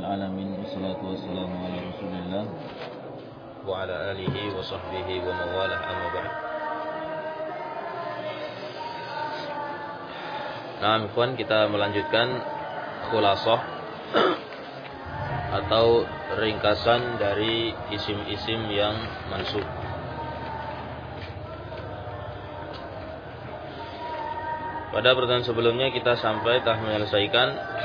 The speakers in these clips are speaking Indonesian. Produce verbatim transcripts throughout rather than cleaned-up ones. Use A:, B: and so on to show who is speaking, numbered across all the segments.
A: Alamin. Wassalatu wassalamu ala Rasulillah wa ala alihi wa sahbihi wa mawalah, amma ba'd. Nah, ikhwan, kita melanjutkan khulasah atau ringkasan dari isim-isim yang mansub. Pada pertemuan sebelumnya kita sampai telah menyelesaikan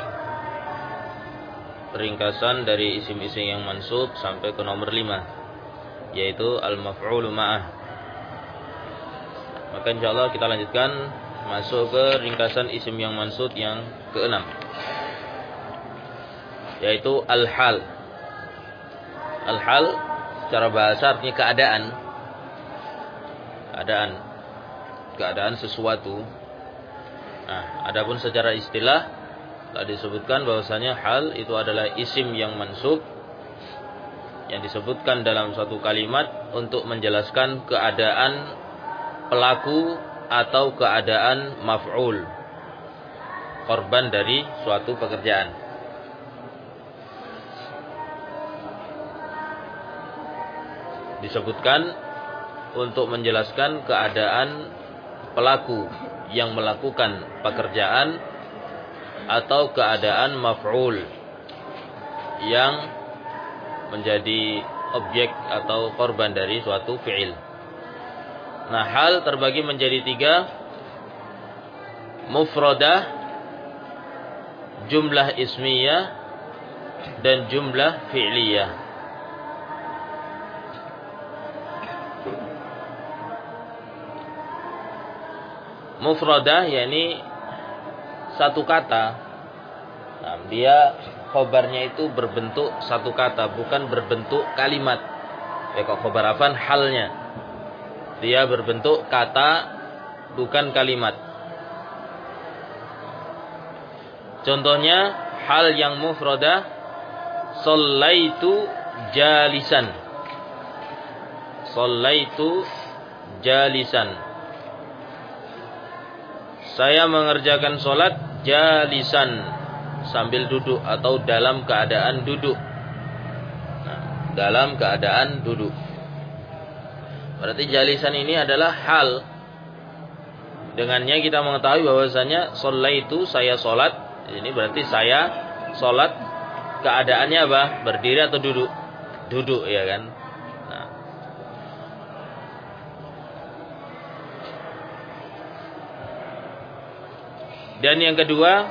A: ringkasan dari isim-isim yang mansub sampai ke nomor lima, yaitu al-maf'ulu ma'ah. Maka insyaallah kita lanjutkan masuk ke ringkasan isim yang mansub yang keenam, yaitu al-hal. Al-hal secara bahasa artinya keadaan. Keadaan. Keadaan sesuatu. Nah, adapun secara istilah telah disebutkan bahwasanya hal itu adalah isim yang mansub yang disebutkan dalam suatu kalimat untuk menjelaskan keadaan pelaku atau keadaan maf'ul, korban dari suatu pekerjaan. Disebutkan untuk menjelaskan keadaan pelaku yang melakukan pekerjaan atau keadaan maf'ul yang menjadi objek atau korban dari suatu fi'il. Nah, hal terbagi menjadi tiga: mufradah, jumlah ismiyah, dan jumlah fi'liyah. Mufradah yakni satu kata. Nah, dia khobarnya itu berbentuk satu kata, bukan berbentuk kalimat. Ya, kok khobar afan halnya. Dia berbentuk kata, bukan kalimat. Contohnya hal yang mufradah, shallaitu jalisan. Shallaitu jalisan. Saya mengerjakan sholat jalisan, sambil duduk atau dalam keadaan duduk. Nah, dalam keadaan duduk. Berarti jalisan ini adalah hal. Dengannya kita mengetahui bahwasanya shallaitu, saya sholat. Ini berarti saya sholat keadaannya apa? Berdiri atau duduk? Duduk, ya kan? Nah. Dan yang kedua,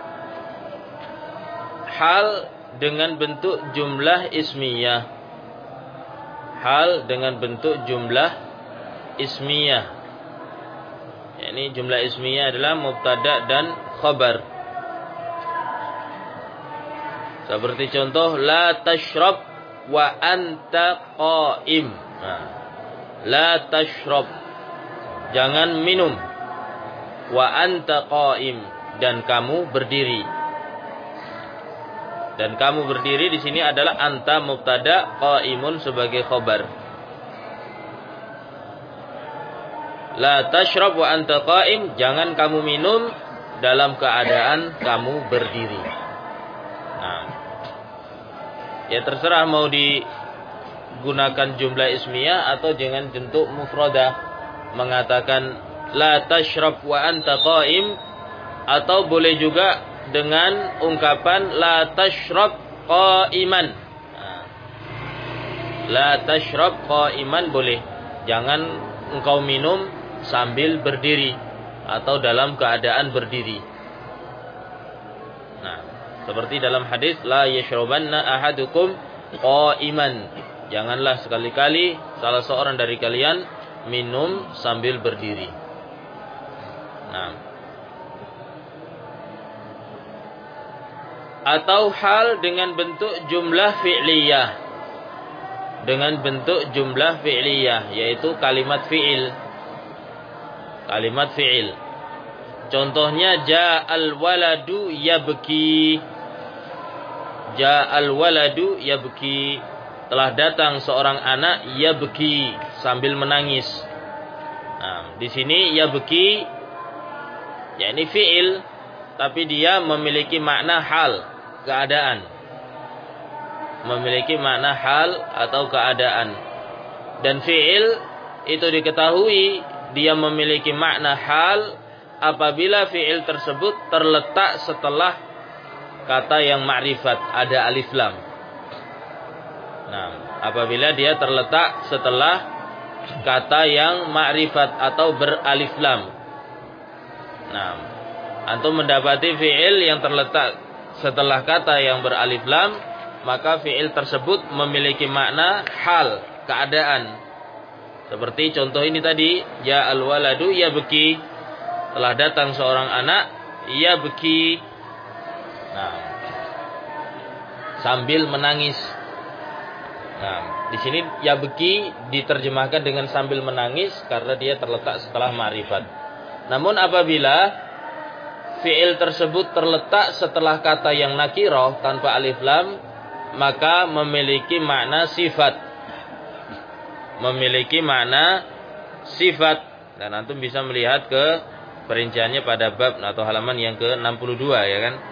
A: hal dengan bentuk jumlah ismiyah. Hal dengan bentuk jumlah ismiyah. Ini jumlah ismiyah adalah mubtada dan khabar. Seperti contoh, la tashrab wa anta qa'im. Nah, la tashrab, jangan minum. Wa anta qa'im, dan kamu berdiri. Dan kamu berdiri di sini adalah anta mubtada, qa'imun sebagai khabar. La tashrab wa anta qa'im, jangan kamu minum dalam keadaan kamu berdiri. Nah, ya terserah mau digunakan jumlah ismiyah atau dengan bentuk mufradah, mengatakan la tashrab wa anta qa'im, atau boleh juga dengan ungkapan la tashrab qa'iman. Nah, la tashrab qa'iman boleh. Jangan engkau minum sambil berdiri atau dalam keadaan berdiri. Nah, seperti dalam hadis la yashrabanna ahadukum qa'iman. Janganlah sekali-kali salah seorang dari kalian minum sambil berdiri. Nah, atau hal dengan bentuk jumlah fi'liyah. Dengan bentuk jumlah fi'liyah, yaitu kalimat fi'il. Kalimat fi'il. Contohnya ja'al waladu yabki. Ja'al waladu yabki. Telah datang seorang anak yabki, sambil menangis. Nah, di sini yabki, ya ini fi'il, tapi dia memiliki makna hal, keadaan. memiliki makna hal atau keadaan. Dan fi'il itu diketahui dia memiliki makna hal apabila fi'il tersebut terletak setelah kata yang ma'rifat, ada alif lam. Nah, apabila dia terletak setelah kata yang ma'rifat atau beralif lam. Nah, antum mendapati fi'il yang terletak setelah kata yang beralif lam, maka fi'il tersebut memiliki makna hal, keadaan. Seperti contoh ini tadi, ya al-waladu ya beki, telah datang seorang anak ya beki, nah, sambil menangis. Nah, di sini ya beki diterjemahkan dengan sambil menangis karena dia terletak setelah ma'rifat. Namun apabila fi'il tersebut terletak setelah kata yang nakirah tanpa alif lam, maka memiliki makna sifat. Memiliki makna sifat. Dan antum bisa melihat ke perinciannya pada bab atau halaman yang ke enam puluh dua, ya kan?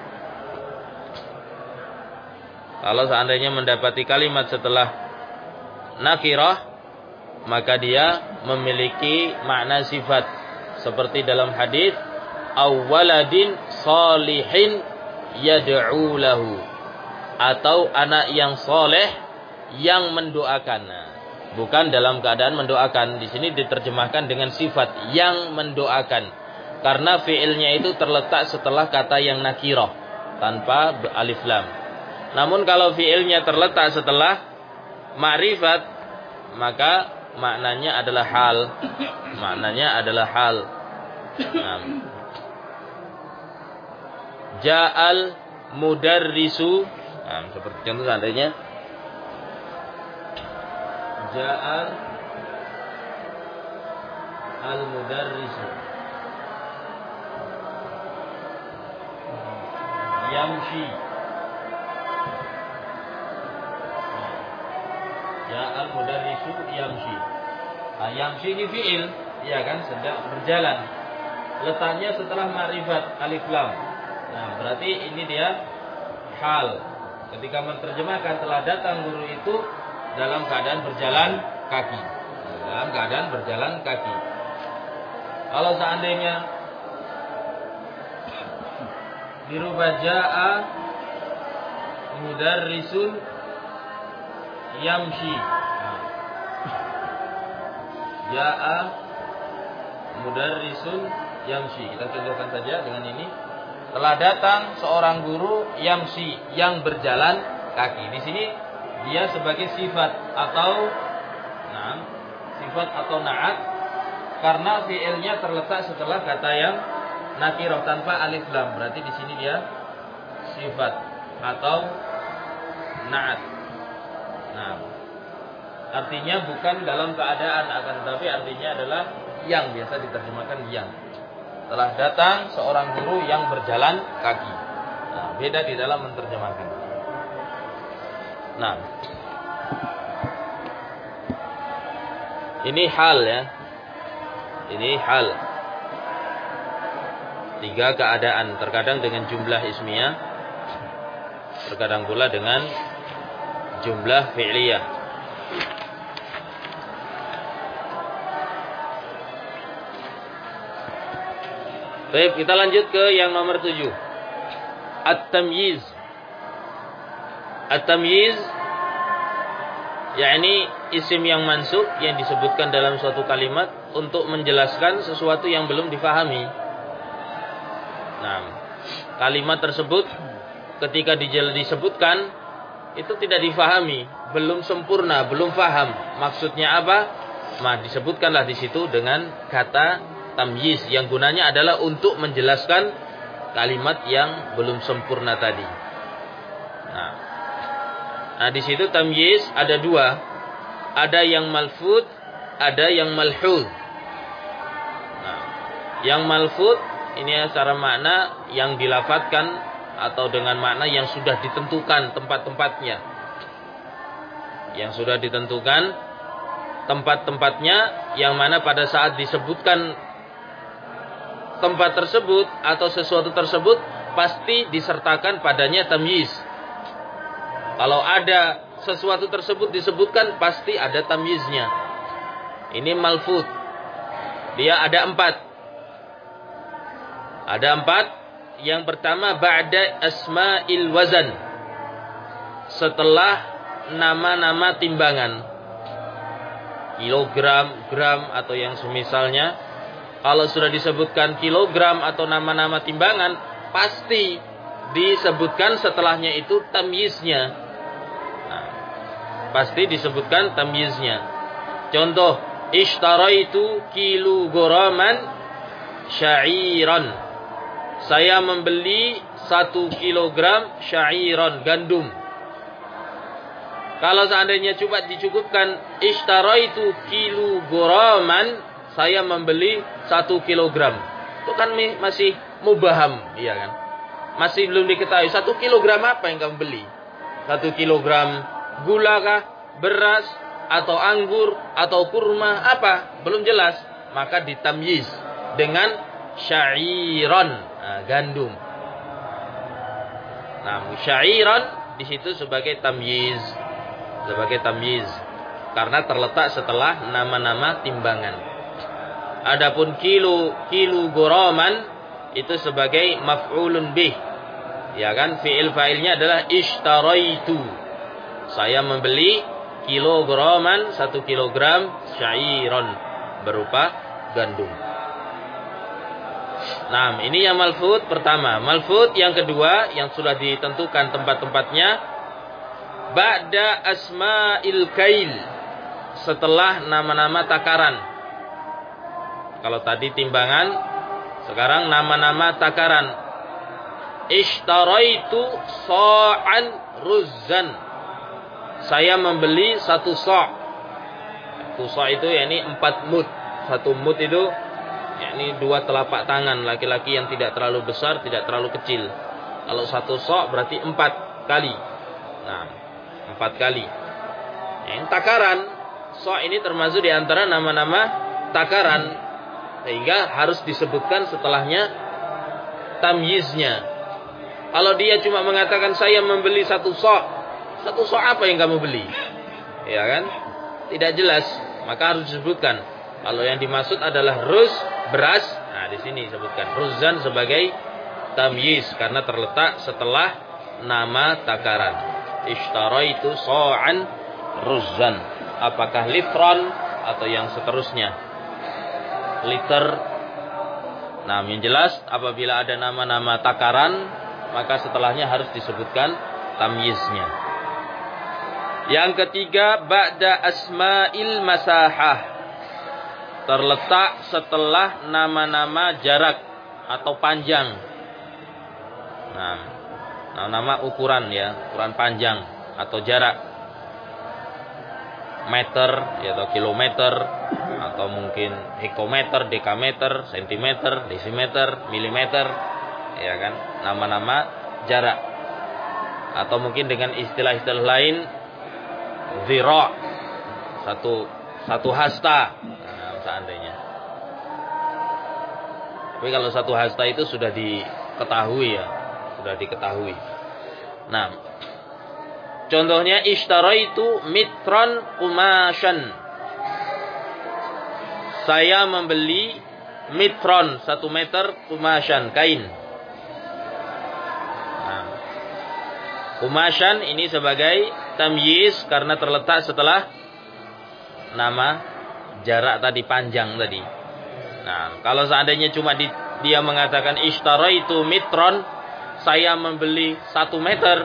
A: Kalau seandainya mendapati kalimat setelah nakirah, maka dia memiliki makna sifat. Seperti dalam hadis, awwaladin salihin yad'u lahu, atau anak yang soleh yang mendoakan. Bukan dalam keadaan mendoakan. Di sini diterjemahkan dengan sifat yang mendoakan, karena fiilnya itu terletak setelah kata yang nakirah tanpa alif lam. Namun kalau fiilnya terletak setelah ma'rifat, maka maknanya adalah hal. Maknanya adalah hal. Nah. Ja'al mudarrisu, nah, seperti contoh seandainya Ja'al al-mudarrisu yamshi. Ja'al mudarrisu yamshi. Nah, yamshi ini fi'il, ya kan, sedang berjalan. Letaknya setelah ma'rifat alif lam. Nah, berarti ini dia hal. Ketika menerjemahkan telah datang guru itu dalam keadaan berjalan kaki. Dalam keadaan berjalan kaki. Kalau seandainya dirubah ja'a mudarrisun yamshi. Ja'a mudarrisun yamshi. Kita contohkan saja dengan ini. Telah datang seorang guru yamshi, yang berjalan kaki. Di sini dia sebagai sifat atau nah, sifat atau na'at, karena fi'ilnya terletak setelah kata yang nakirah tanpa alif lam. Berarti di sini dia sifat atau na'at. Nah, artinya bukan dalam keadaan, akan tetapi artinya adalah yang, biasa diterjemahkan yang. Telah datang seorang guru yang berjalan kaki. Nah, beda di dalam menerjemahkan. Nah, ini hal, ya. Ini hal. Tiga keadaan, terkadang dengan jumlah ismiyah, terkadang pula dengan jumlah fi'liyah. Baik, kita lanjut ke yang nomor tujuh. At-tamyiz. At-tamyiz, yakni isim yang mansub yang disebutkan dalam suatu kalimat untuk menjelaskan sesuatu yang belum difahami. Nah, kalimat tersebut ketika disebutkan itu tidak difahami, belum sempurna, belum paham maksudnya apa, maka disebutkanlah di situ dengan kata tamyiz yang gunanya adalah untuk menjelaskan kalimat yang belum sempurna tadi. Nah, nah di situ tamyiz ada dua, ada yang malfud, ada yang malhud. Nah, yang malfud ini secara makna yang dilafadzkan atau dengan makna yang sudah ditentukan tempat-tempatnya, yang sudah ditentukan tempat-tempatnya, yang mana pada saat disebutkan tempat tersebut atau sesuatu tersebut pasti disertakan padanya tamyiz. Kalau ada sesuatu tersebut disebutkan pasti ada tamyiznya. Ini malfuz. Dia ada empat. Ada empat. Yang pertama ba'da asma'il wazan. Setelah nama-nama timbangan. Kilogram, gram atau yang semisalnya. Kalau sudah disebutkan kilogram atau nama-nama timbangan, pasti disebutkan setelahnya itu tamyiznya. Nah, pasti disebutkan tamyiznya. Contoh, ishtaraitu kilograman syairan. Saya membeli satu kilogram syairan, gandum. Kalau seandainya coba dicukupkan ishtaraitu kilograman, saya membeli satu kilogram. Itu kan masih mubaham, iya kan? Masih belum diketahui satu kilogram apa yang kamu beli. Satu kilogram gula kah, beras, atau anggur, atau kurma, apa? Belum jelas. Maka ditamyiz dengan syairan, nah, gandum. Nah, syairan di situ sebagai tamyiz, sebagai tamyiz, karena terletak setelah nama-nama timbangan. Adapun kilo, kilograman itu sebagai maf'ulun bih. Ya kan? Fi'il fa'ilnya adalah ishtaraitu. Saya membeli kilograman, satu kilogram syairan berupa gandum. Nah, ini yang malfud pertama. Malfud yang kedua yang sudah ditentukan tempat-tempatnya ba'da asma'il kail. Setelah nama-nama takaran. Kalau tadi timbangan, sekarang nama-nama takaran. Ishtaraitu sa'an ruzzan. Saya membeli satu sa'. Satu sa' itu yakni empat mud. Satu mud itu yakni dua telapak tangan laki-laki yang tidak terlalu besar, tidak terlalu kecil. Kalau satu sa' berarti empat kali. Nah, empat kali. Yang takaran, sa' ini termasuk di antara nama-nama takaran. Sehingga harus disebutkan setelahnya tamyiznya. Kalau dia cuma mengatakan saya membeli satu sa', satu sa' apa yang kamu beli? Ya kan? Tidak jelas, maka harus disebutkan. Kalau yang dimaksud adalah ruz, beras, nah di sini disebutkan ruzan sebagai tamyiz karena terletak setelah nama takaran. Ishtaraitu sa'an ruzan. Apakah litron atau yang seterusnya? Liter. Nah, yang jelas apabila ada nama-nama takaran, maka setelahnya harus disebutkan tamyiznya. Yang ketiga, ba'da asma'il masahah. Terletak setelah nama-nama jarak atau panjang. Nah, nama ukuran ya, ukuran panjang atau jarak. Meter ya, atau kilometer, atau mungkin hektometer, dekameter, sentimeter, desimeter, milimeter, ya kan? Nama-nama jarak. Atau mungkin dengan istilah-istilah lain, zira, satu satu hasta, nah, seandainya. Tapi kalau satu hasta itu sudah diketahui ya, sudah diketahui. Nah, contohnya ishtaraitu mitran qumashan. Saya membeli mitron satu meter kumashan, kain. Nah, kumashan ini sebagai tamyiz karena terletak setelah nama jarak tadi, panjang tadi. Nah, kalau seandainya cuma di, dia mengatakan ishtaraitu mitron, saya membeli satu meter.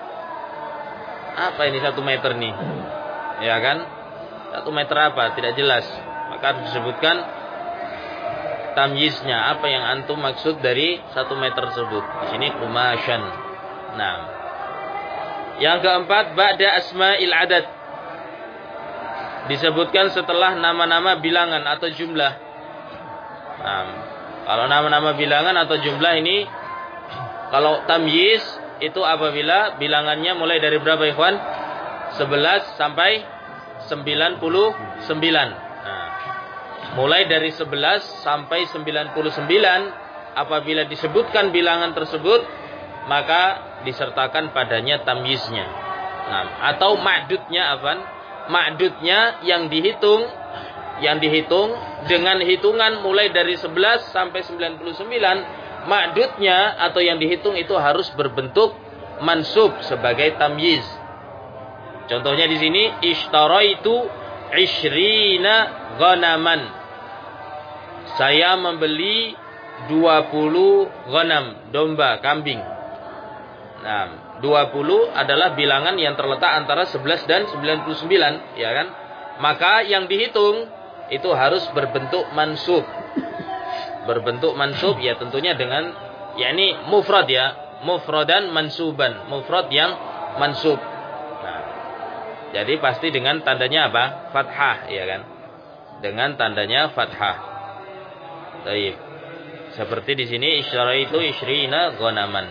A: Apa ini satu meter nih? Ya kan? Satu meter apa? Tidak jelas. Maka harus disebutkan tamyiznya. Apa yang antum maksud dari satu meter tersebut? Di sini kumashan. Nah, yang keempat ba'da asma'il adad. Disebutkan setelah nama-nama bilangan atau jumlah. Nah, kalau nama-nama bilangan atau jumlah ini, kalau tamyiz itu apabila bilangannya mulai dari berapa ikhwan? sebelas sampai sembilan puluh sembilan. Nah, mulai dari sebelas sampai sembilan puluh sembilan, apabila disebutkan bilangan tersebut, maka disertakan padanya tamyiznya. Nah, atau ma'dudnya apa? Ma'dudnya yang dihitung yang dihitung dengan hitungan mulai dari sebelas sampai sembilan puluh sembilan, ma'dudnya atau yang dihitung itu harus berbentuk mansub sebagai tamyiz. Contohnya di sini ishtaraitu ishrina ghanaman. Saya membeli dua puluh ghanam, domba, kambing. Nah, dua puluh adalah bilangan yang terletak antara sebelas dan sembilan puluh sembilan, ya kan? Maka yang dihitung itu harus berbentuk mansub. Berbentuk mansub ya tentunya dengan yakni mufrad ya, mufradan mansuban, mufrad yang mansub. Nah, jadi pasti dengan tandanya apa? Fathah, ya kan? Dengan tandanya fathah. Baik. Seperti di sini isyraitu ishrina ghanaman.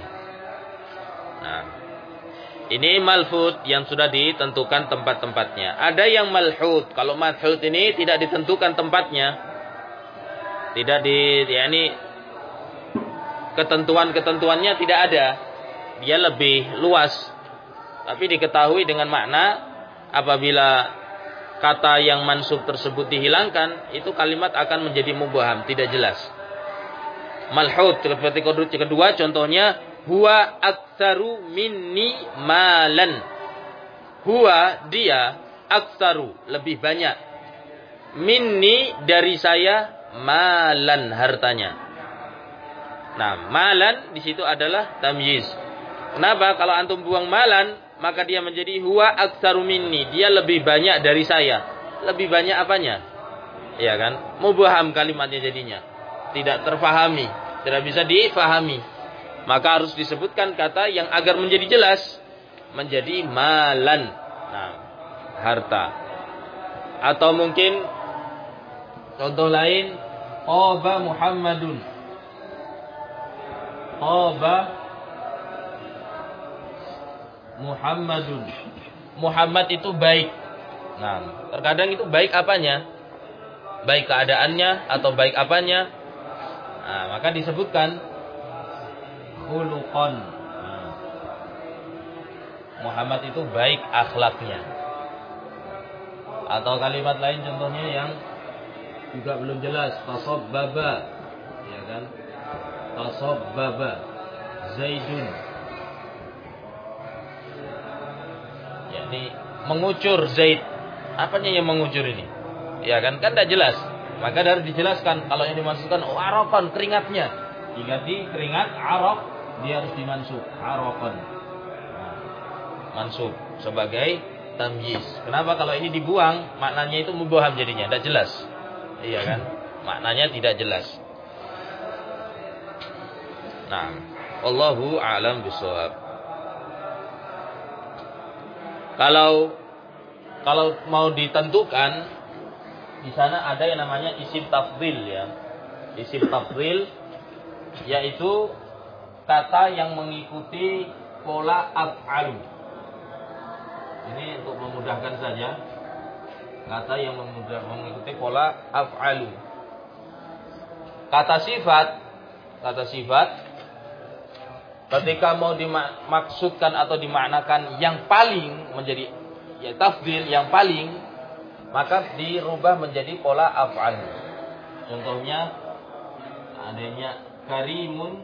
A: Nah, ini malhud yang sudah ditentukan tempat-tempatnya. Ada yang malhud. Kalau malhud ini tidak ditentukan tempatnya. Tidak di, ya ini ketentuan-ketentuannya tidak ada. Dia lebih luas. Tapi diketahui dengan makna apabila kata yang mansub tersebut dihilangkan, itu kalimat akan menjadi mubham, tidak jelas. Malhud seperti kedua contohnya huwa aktsaru minni malan. Huwa dia aktsaru lebih banyak. Minni dari saya malan hartanya. Nah, malan di situ adalah tamyiz. Kenapa? Kalau antum buang malan, maka dia menjadi huwa aktsaru minni. Dia lebih banyak dari saya. Lebih banyak apanya? Ya kan? Mubham kalimatnya jadinya. Tidak terfahami, tidak bisa difahami. Maka harus disebutkan kata yang agar menjadi jelas, menjadi malan. Nah, harta. Atau mungkin contoh lain, Qaba Muhammadun. Qaba Muhammadun. Muhammad itu baik. Nah, terkadang itu baik apanya? Baik keadaannya atau baik apanya? Nah, maka disebutkan khuluqan. Nah, Muhammad itu baik akhlaknya. Atau kalimat lain contohnya yang juga belum jelas, tasabbaba, ya kan? Tasabbaba Zaidun. Yakni mengucur Zaid. Apanya yang mengucur ini? Ya kan? Kan tidak jelas. Maka harus dijelaskan. Kalau yang dimaksudkan oh, araqan, keringatnya. Jika di keringat araq, dia harus dimansub araqan. Nah, mansub sebagai tamyiz. Kenapa kalau ini dibuang maknanya itu mubham jadinya, tidak jelas. Iya kan? Maknanya tidak jelas. Nah, Allahu a'lam bishawab. Kalau kalau mau ditentukan di sana ada yang namanya isim tafdhil ya. Isim tafdhil yaitu kata yang mengikuti pola af'al. Ini untuk memudahkan saja. Kata yang memudah, mengikuti pola af'al. Kata sifat, kata sifat ketika mau dimaksudkan atau dimaknakan yang paling menjadi ya tafdhil yang paling, maka dirubah menjadi pola af'al. Contohnya adanya karimun.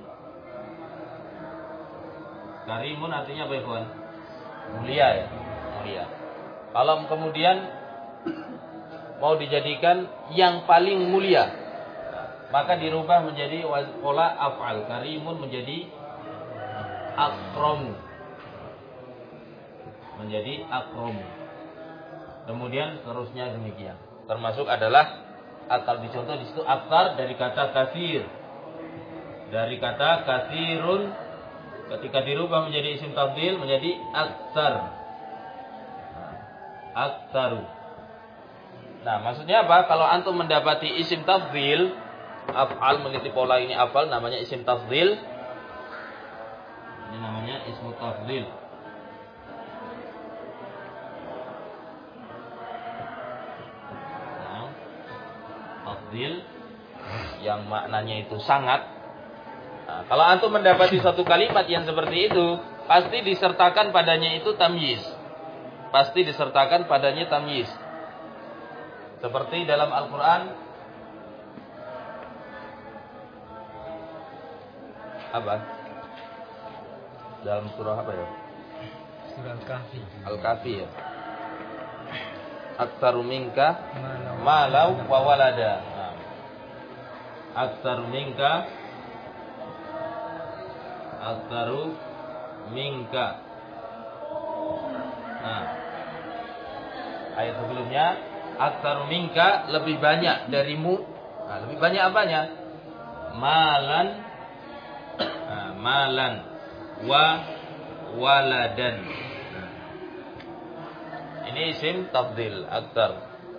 A: Karimun artinya apa ya, Bun? Mulia ya, mulia. Kalau kemudian mau dijadikan yang paling mulia, maka dirubah menjadi pola af'al. Karimun menjadi akram. Menjadi akram. Kemudian terusnya demikian. Termasuk adalah akal dicontoh di situ aktar dari kata katsir. Dari kata katsirun ketika dirubah menjadi isim tafdhil menjadi aktsar. Aktsaru. Nah, maksudnya apa? Kalau antum mendapati isim tafdhil, af'al mengikuti pola ini af'al namanya isim tafdhil. Ini namanya ismu tafdhil. Yang maknanya itu sangat. Nah, kalau antum mendapati satu kalimat yang seperti itu, pasti disertakan padanya itu tamyiz. pasti disertakan padanya tamyiz. Seperti dalam Al-Qur'an apa? Dalam surah apa ya?
B: Surah Al-Kahfi.
A: Al-Kahfi ya. Aktsaru minka malau wa walada. Nah. Aktsaru minka Aktsaru minka. Nah. Ayat sebelumnya aktsaru minka lebih banyak darimu. Nah, lebih banyak apanya? Malan. Nah, malan wa waladan. Ini isim tafdil aktar.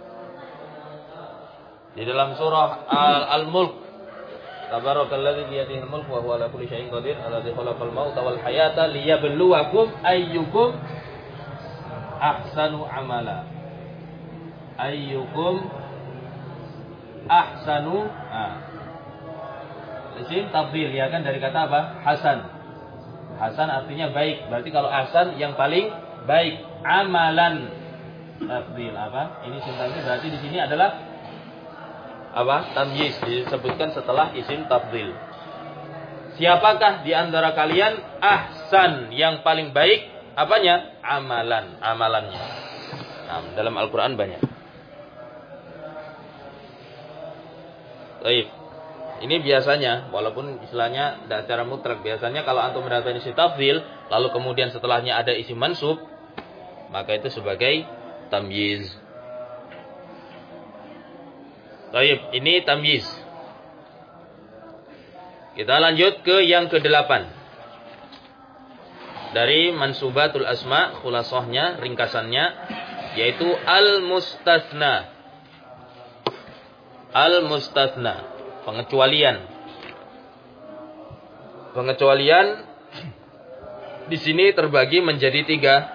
A: Di dalam surah Al-Mulk, tabarakalladzi biyadihil mulk wa huwa ala kulli syai'in qadir, alladzi khalaqal mauta wal hayata liyabluwakum ayyukum ahsanu amala. Ayyukum ahsanu. Nah. Isim tafdil ya kan dari kata apa? Hasan. Hasan artinya baik. Berarti kalau ahsan yang paling baik. Amalan tafdil apa? Ini sintaknya berarti di sini adalah apa? Tamyiz disebutkan setelah isim tafdil. Siapakah di antara kalian ahsan yang paling baik? Apanya? Amalan, amalannya. Nah, dalam Al-Qur'an banyak. Baik. Ini biasanya, walaupun istilahnya tidak secara mutlak, biasanya kalau antum mendapatkan isim tafdil, lalu kemudian setelahnya ada isim mansub, maka itu sebagai tamyiz. Baik, ini tamyiz. Kita lanjut ke yang kedelapan. Dari mansubatul asma, khulasahnya, ringkasannya, yaitu al-mustatsna. Al-mustatsna. Pengecualian. Pengecualian di sini terbagi menjadi tiga.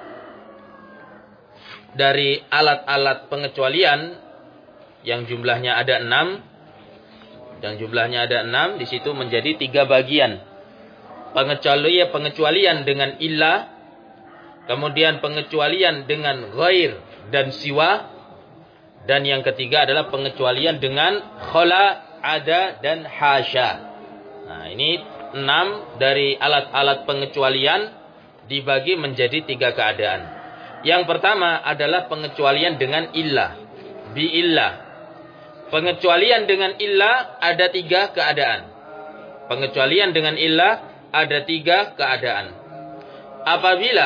A: Dari alat-alat pengecualian yang jumlahnya ada enam, yang jumlahnya ada enam, di situ menjadi tiga bagian. Pengecualian, pengecualian dengan illah, kemudian pengecualian dengan ghair dan siwa, dan yang ketiga adalah pengecualian dengan khala, ada dan hasya. Nah, ini enam dari alat-alat pengecualian dibagi menjadi tiga keadaan. Yang pertama adalah pengecualian dengan illah, bi illah. Pengecualian dengan illah ada tiga keadaan. Pengecualian dengan illah ada tiga keadaan. Apabila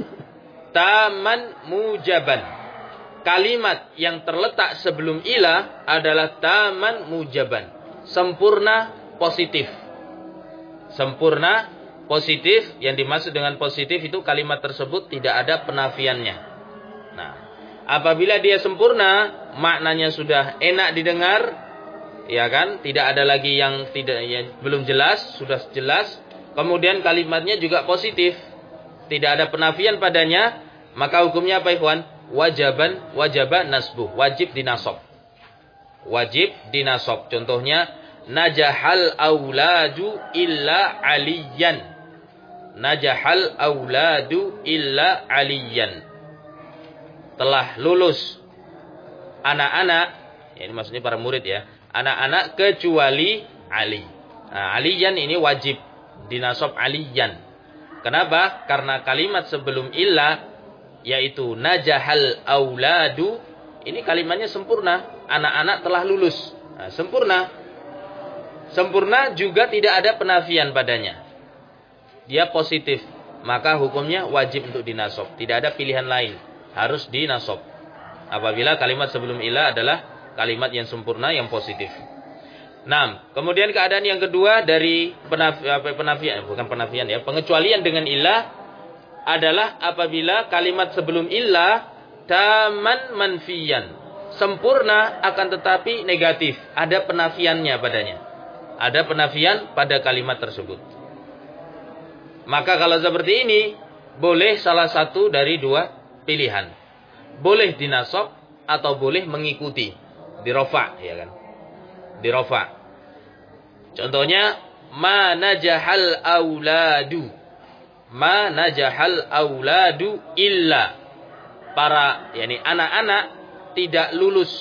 A: taman mujaban, kalimat yang terletak sebelum ilah adalah taman mujaban, sempurna positif. Sempurna positif, yang dimaksud dengan positif itu kalimat tersebut tidak ada penafiannya. Nah, apabila dia sempurna, maknanya sudah enak didengar, ya kan? Tidak ada lagi yang tidak yang belum jelas, sudah jelas. Kemudian kalimatnya juga positif, tidak ada penafian padanya, maka hukumnya apa, ikhwan? Wajaban, wajaba nasbuh, wajib dinasab. Wajib dinasab. Contohnya, najahal auladu illa aliyan. Najahal auladu illa aliyan. Telah lulus anak-anak, ya ini maksudnya para murid ya, anak-anak kecuali Ali. Nah, aliyan ini wajib dinasab aliyan. Kenapa? Karena kalimat sebelum illa, yaitu najahal auladu, ini kalimatnya sempurna, anak-anak telah lulus. Nah, sempurna. Sempurna juga tidak ada penafian padanya. Dia positif, maka hukumnya wajib untuk dinasab. Tidak ada pilihan lain, harus dinasab. Apabila kalimat sebelum ilah adalah kalimat yang sempurna, yang positif. Nah, kemudian keadaan yang kedua dari penafian, penafian bukan penafian ya, pengecualian dengan ilah adalah apabila kalimat sebelum illah taman manfiyan, sempurna akan tetapi negatif, ada penafiannya padanya. Ada penafian pada kalimat tersebut. Maka kalau seperti ini, boleh salah satu dari dua pilihan. Boleh dinasab atau boleh mengikuti, dirofa, ya kan? Dirofa. Contohnya, ma najahal auladu. Ma najahal auladu illa. para yakni anak-anak tidak lulus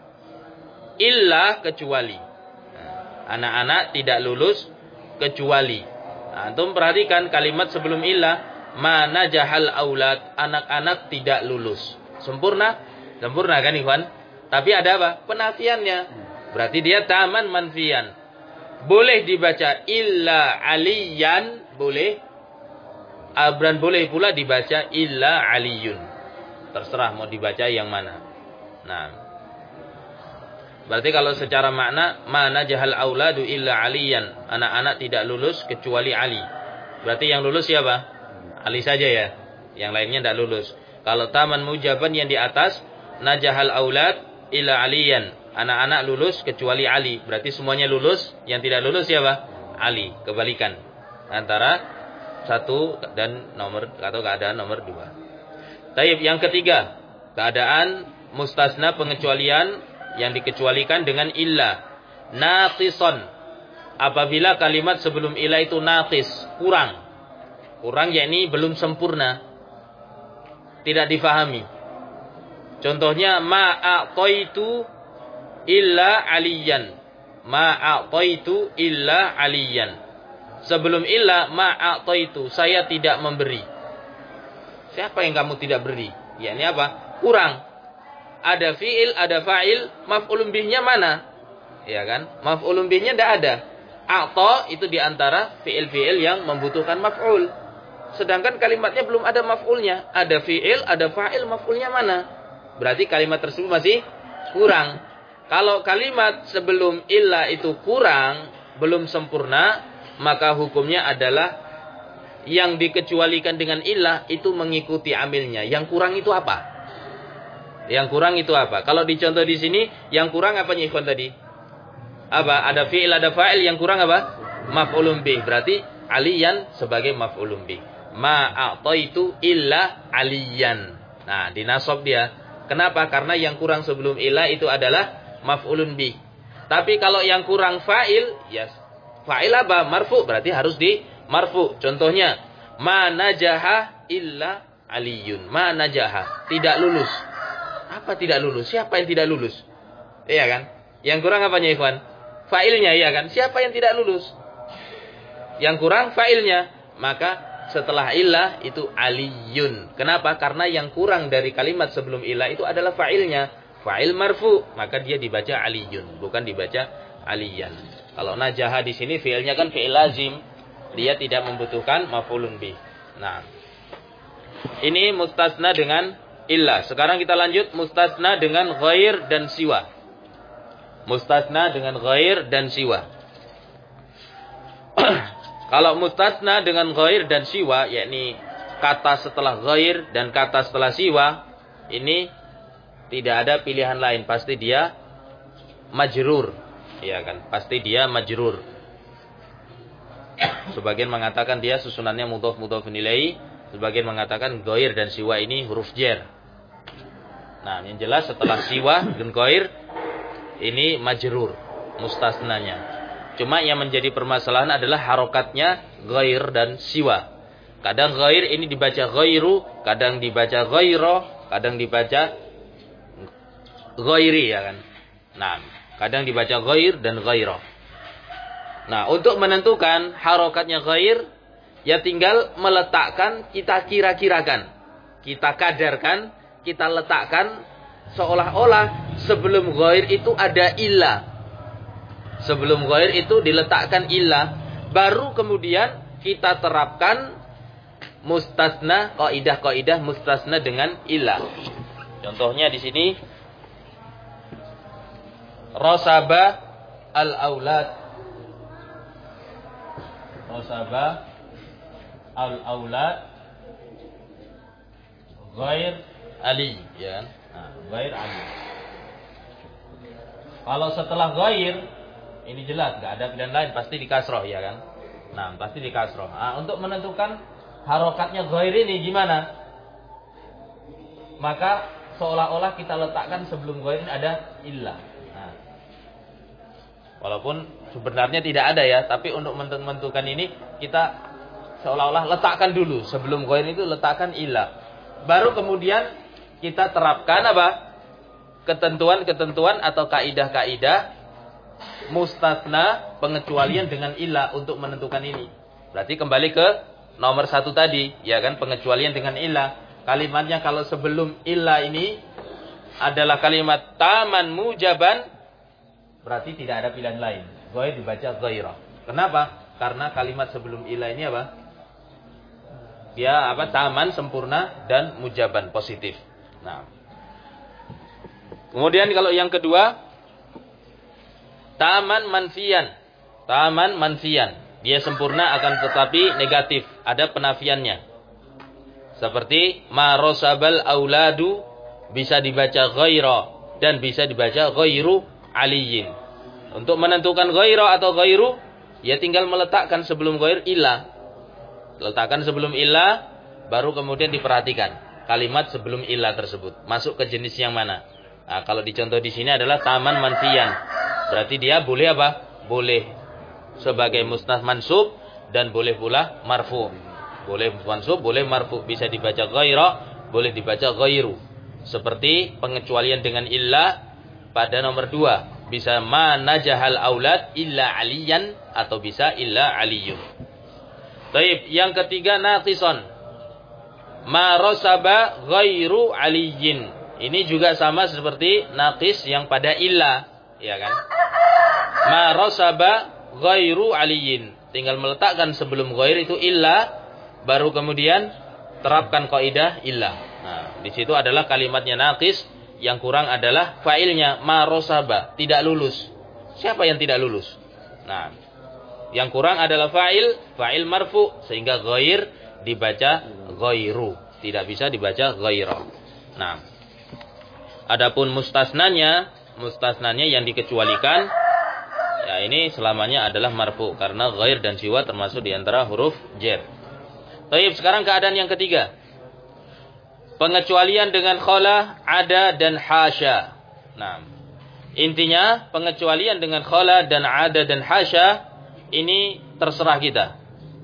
A: illa kecuali. Nah, anak-anak tidak lulus kecuali. Nah, antum perhatikan kalimat sebelum illa, ma najahal aulad, anak-anak tidak lulus. Sempurna? Sempurna kan ikhwan? Tapi ada apa? Penafiannya. Berarti dia taman manfian. Boleh dibaca illa aliyan, boleh. Abran boleh pula dibaca illa aliyun. Terserah mau dibaca yang mana. Nah, berarti kalau secara makna, mana jahal auladu illa aliyan, anak-anak tidak lulus kecuali Ali. Berarti yang lulus siapa? Ali saja ya. Yang lainnya tidak lulus. Kalau taman mujaban yang di atas, najahal aulad illa aliyan, anak-anak lulus kecuali Ali. Berarti semuanya lulus. Yang tidak lulus siapa? Ali. Kebalikan antara satu dan nomor atau keadaan nomor dua. Taib yang ketiga, keadaan mustasna pengecualian yang dikecualikan dengan illa. Naqison, apabila kalimat sebelum illa itu naqis, kurang. Kurang yakni belum sempurna, tidak difahami. Contohnya ma'a'taitu illa aliyan. Ma'a'taitu illa aliyan. Sebelum illa ma'a'taitu, saya tidak memberi. Siapa yang kamu tidak beri? Ya, ini apa? Kurang. Ada fi'il, ada fa'il, maf'ulun bihnya mana? Ya kan? Maf'ulun bihnya tidak ada. A'ta itu diantara fi'il-fi'il yang membutuhkan maf'ul. Sedangkan kalimatnya belum ada maf'ulnya. Ada fi'il, ada fa'il, maf'ulnya mana? Berarti kalimat tersebut masih kurang. Kalau kalimat sebelum illa itu kurang, belum sempurna, maka hukumnya adalah yang dikecualikan dengan illah itu mengikuti amilnya. Yang kurang itu apa? Yang kurang itu apa? Kalau dicontoh di sini, yang kurang apa ikhwan tadi? Apa? Ada fi'il, ada fa'il, yang kurang apa? Maf'ulun bih. Berarti aliyan sebagai maf'ulun bih. Ma'a'taitu illa aliyan. Nah, dinasab dia. Kenapa? Karena yang kurang sebelum illah itu adalah maf'ulun bih. Tapi kalau yang kurang fa'il, ya fa'il apa? Marfu. Berarti harus di marfu. Contohnya, ma najaha illa aliyun. Ma najaha, tidak lulus. Apa tidak lulus? Siapa yang tidak lulus? Iya kan? Yang kurang apanya ikhwan? Fa'ilnya, iya kan? Siapa yang tidak lulus? Yang kurang fa'ilnya. Maka setelah illah itu aliyun. Kenapa? Karena yang kurang dari kalimat sebelum illah itu adalah fa'ilnya. Fa'il marfu, maka dia dibaca aliyun, bukan dibaca aliyan. Kalau najaha di sini fi'ilnya kan fi'il lazim. Dia tidak membutuhkan maf'ulun bih. Nah, ini mustasna dengan illa. Sekarang kita lanjut mustasna dengan ghair dan siwa. Mustasna dengan ghair dan siwa. Kalau mustasna dengan ghair dan siwa, yakni kata setelah ghair dan kata setelah siwa, ini tidak ada pilihan lain, pasti dia majrur. Ya kan? Pasti dia majrur. Sebagian mengatakan dia susunannya mudhof mudhof ilaihi, sebagian mengatakan ghair dan siwa ini huruf jar. Nah, yang jelas setelah siwa dan ghair ini majrur mustasnanya. Cuma yang menjadi permasalahan adalah harokatnya ghair dan siwa. Kadang ghair ini dibaca ghairu, kadang dibaca ghairo, kadang dibaca ghairi ya kan. Nah, kadang dibaca ghair dan ghairo. Nah, untuk menentukan harokatnya ghair, ya tinggal meletakkan, kita kira-kirakan. Kita kadarkan, kita letakkan seolah-olah sebelum ghair itu ada illah. Sebelum ghair itu diletakkan illah. Baru kemudian kita terapkan mustasna, kaidah-kaidah mustasna dengan illah. Contohnya di sini, rasaba al-aulad. Rasaba al-aulad ghair ali, ya. Nah, ghair ali. Kalau setelah ghair ini jelas enggak ada pilihan lain, pasti di kasroh ya kan. Nah, pasti di kasroh. Nah, untuk menentukan harokatnya ghair ini gimana? Maka seolah-olah kita letakkan sebelum ghair ini ada illah. Nah, walaupun sebenarnya tidak ada ya, tapi untuk menentukan ini kita seolah-olah letakkan dulu sebelum ghair itu letakkan illah. Baru kemudian kita terapkan apa? Ketentuan-ketentuan atau kaidah-kaidah mustasna, pengecualian dengan ilah untuk menentukan ini. Berarti kembali ke nomor satu tadi, ya kan, pengecualian dengan ilah. Kalimatnya kalau sebelum ilah ini adalah kalimat taman mujaban, berarti tidak ada pilihan lain. Ghair dibaca ghairah. Kenapa? Karena kalimat sebelum ilah ini apa? Dia apa? Taman, sempurna, dan mujaban, positif. Nah. Kemudian kalau yang kedua, taman manfian. Taman manfian. Dia sempurna akan tetapi negatif. Ada penafiannya. Seperti marosabal auladu bisa dibaca ghaira dan bisa dibaca ghairu aliyin. Untuk menentukan ghaira atau ghairu, ya tinggal meletakkan sebelum ghair ilah. Letakkan sebelum ilah, baru kemudian diperhatikan kalimat sebelum ilah tersebut masuk ke jenis yang mana. Nah, kalau dicontoh di sini adalah taman manfian. Berarti dia boleh apa? Boleh sebagai musnad mansub dan boleh pula marfu. Boleh mansub, boleh marfu. Bisa dibaca ghaira, boleh dibaca ghairu. Seperti pengecualian dengan illah pada nomor dua. Bisa ma najahal aulad illa aliyan atau bisa illa aliyun. Baik, yang ketiga naqison. Ma rasaba ghairu aliyin. Ini juga sama seperti naqis yang pada illah, ya kan? Ma rasaba ghairu aliyin. Tinggal meletakkan sebelum ghair itu illah, baru kemudian terapkan kaidah illah. Nah, di situ adalah kalimatnya naqis, yang kurang adalah fa'ilnya ma rasaba, tidak lulus. Siapa yang tidak lulus? Nah, yang kurang adalah fa'il, fa'il marfu, sehingga ghair dibaca ghairu, tidak bisa dibaca ghaira. Nah, adapun mustasnanya, mustasnanya yang dikecualikan, ya ini selamanya adalah marfu karena ghair dan siwa termasuk di antara huruf jar. Baik, sekarang keadaan yang ketiga. Pengecualian dengan khala, ada dan hasya. Nah, intinya pengecualian dengan khala dan ada dan hasya ini terserah kita.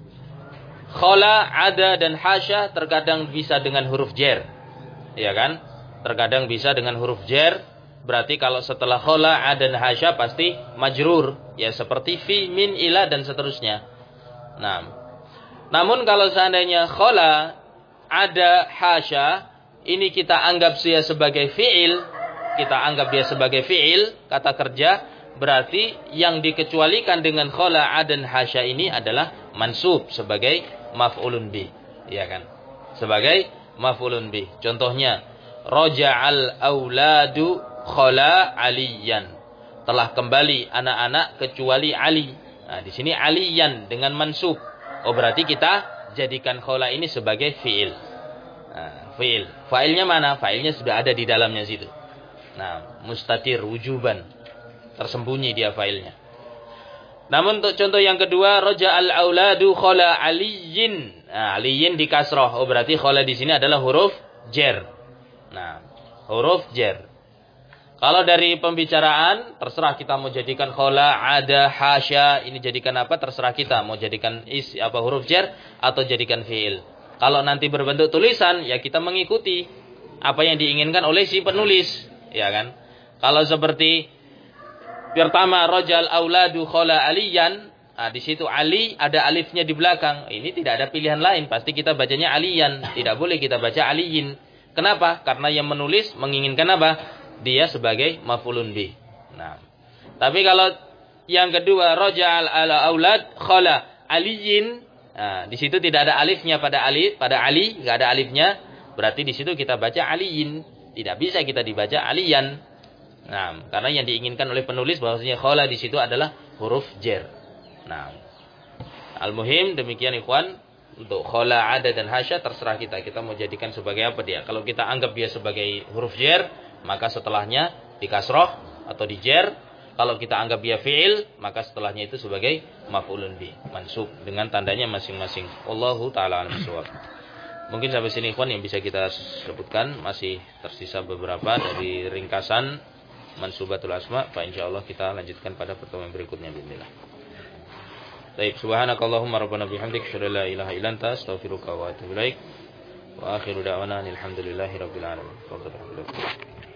A: Khala, ada dan hasya terkadang bisa dengan huruf jar. Ya kan? Terkadang bisa dengan huruf jar. Berarti kalau setelah khala, ada dan hasya pasti majrur. Ya seperti fi, min, ila dan seterusnya. Nah, namun kalau seandainya khala, ada, hasya, ini kita anggap dia sebagai fi'il, kita anggap dia sebagai fi'il, kata kerja, berarti yang dikecualikan dengan khala, ada dan hasya ini adalah mansub sebagai maf'ulun bih, ya kan? Sebagai maf'ulun bih. Contohnya, raja'al auladu khala aliyan. Telah kembali anak-anak kecuali Ali. Nah, di sini aliyan dengan mansub. Oh, berarti kita jadikan khala ini sebagai fi'il. Nah, fi'il. Fa'ilnya mana? Fa'ilnya sudah ada di dalamnya situ. Nah, mustatir wujuban. Tersembunyi dia fa'ilnya. Namun untuk contoh yang kedua, raja'al auladu khala aliyin. Nah, aliyin di kasrah. Oh, berarti khala di sini adalah huruf jar. Nah, huruf jar. Kalau dari pembicaraan, terserah kita mau jadikan khala, ada, hasya, ini jadikan apa, terserah kita. Mau jadikan is, apa huruf jar, atau jadikan fi'il. Kalau nanti berbentuk tulisan, ya kita mengikuti apa yang diinginkan oleh si penulis. Ya kan? Kalau seperti, pertama, rajal auladu khala aliyan, nah, di situ Ali, ada alifnya di belakang. Ini tidak ada pilihan lain, pasti kita bacanya aliyan. Tidak boleh kita baca aliyin. Kenapa? Karena yang menulis menginginkan apa? Dia sebagai maf'ulun bih. Nah, tapi kalau yang kedua raja'al ala aulad khala aliyin, nah, di situ tidak ada alifnya pada alif, pada Ali enggak ada alifnya, berarti di situ kita baca aliyin, tidak bisa kita dibaca aliyan. Nah, karena yang diinginkan oleh penulis bahwasanya khala di situ adalah huruf jar. Nah, al-muhim demikian ikhwan. Untuk khala, ada dan hasya terserah kita. Kita mau jadikan sebagai apa dia. Kalau kita anggap dia sebagai huruf jar, maka setelahnya di kasroh atau di jar. Kalau kita anggap dia fi'il, maka setelahnya itu sebagai maf'ulun bih, mansub dengan tandanya masing-masing. Wallahu ta'ala a'lam bishawab. Mungkin sampai sini ikhwan yang bisa kita sebutkan. Masih tersisa beberapa dari ringkasan mansubatul asma. Fa insyaallah kita lanjutkan pada pertemuan berikutnya bismillah. Baik, subhanakallahumma rabbana bihamdik, asyhadu an la ilaha illa anta, astaghfiruka wa atubu ilaik. Wa akhiru da'wana alhamdulillahi rabbil alamin.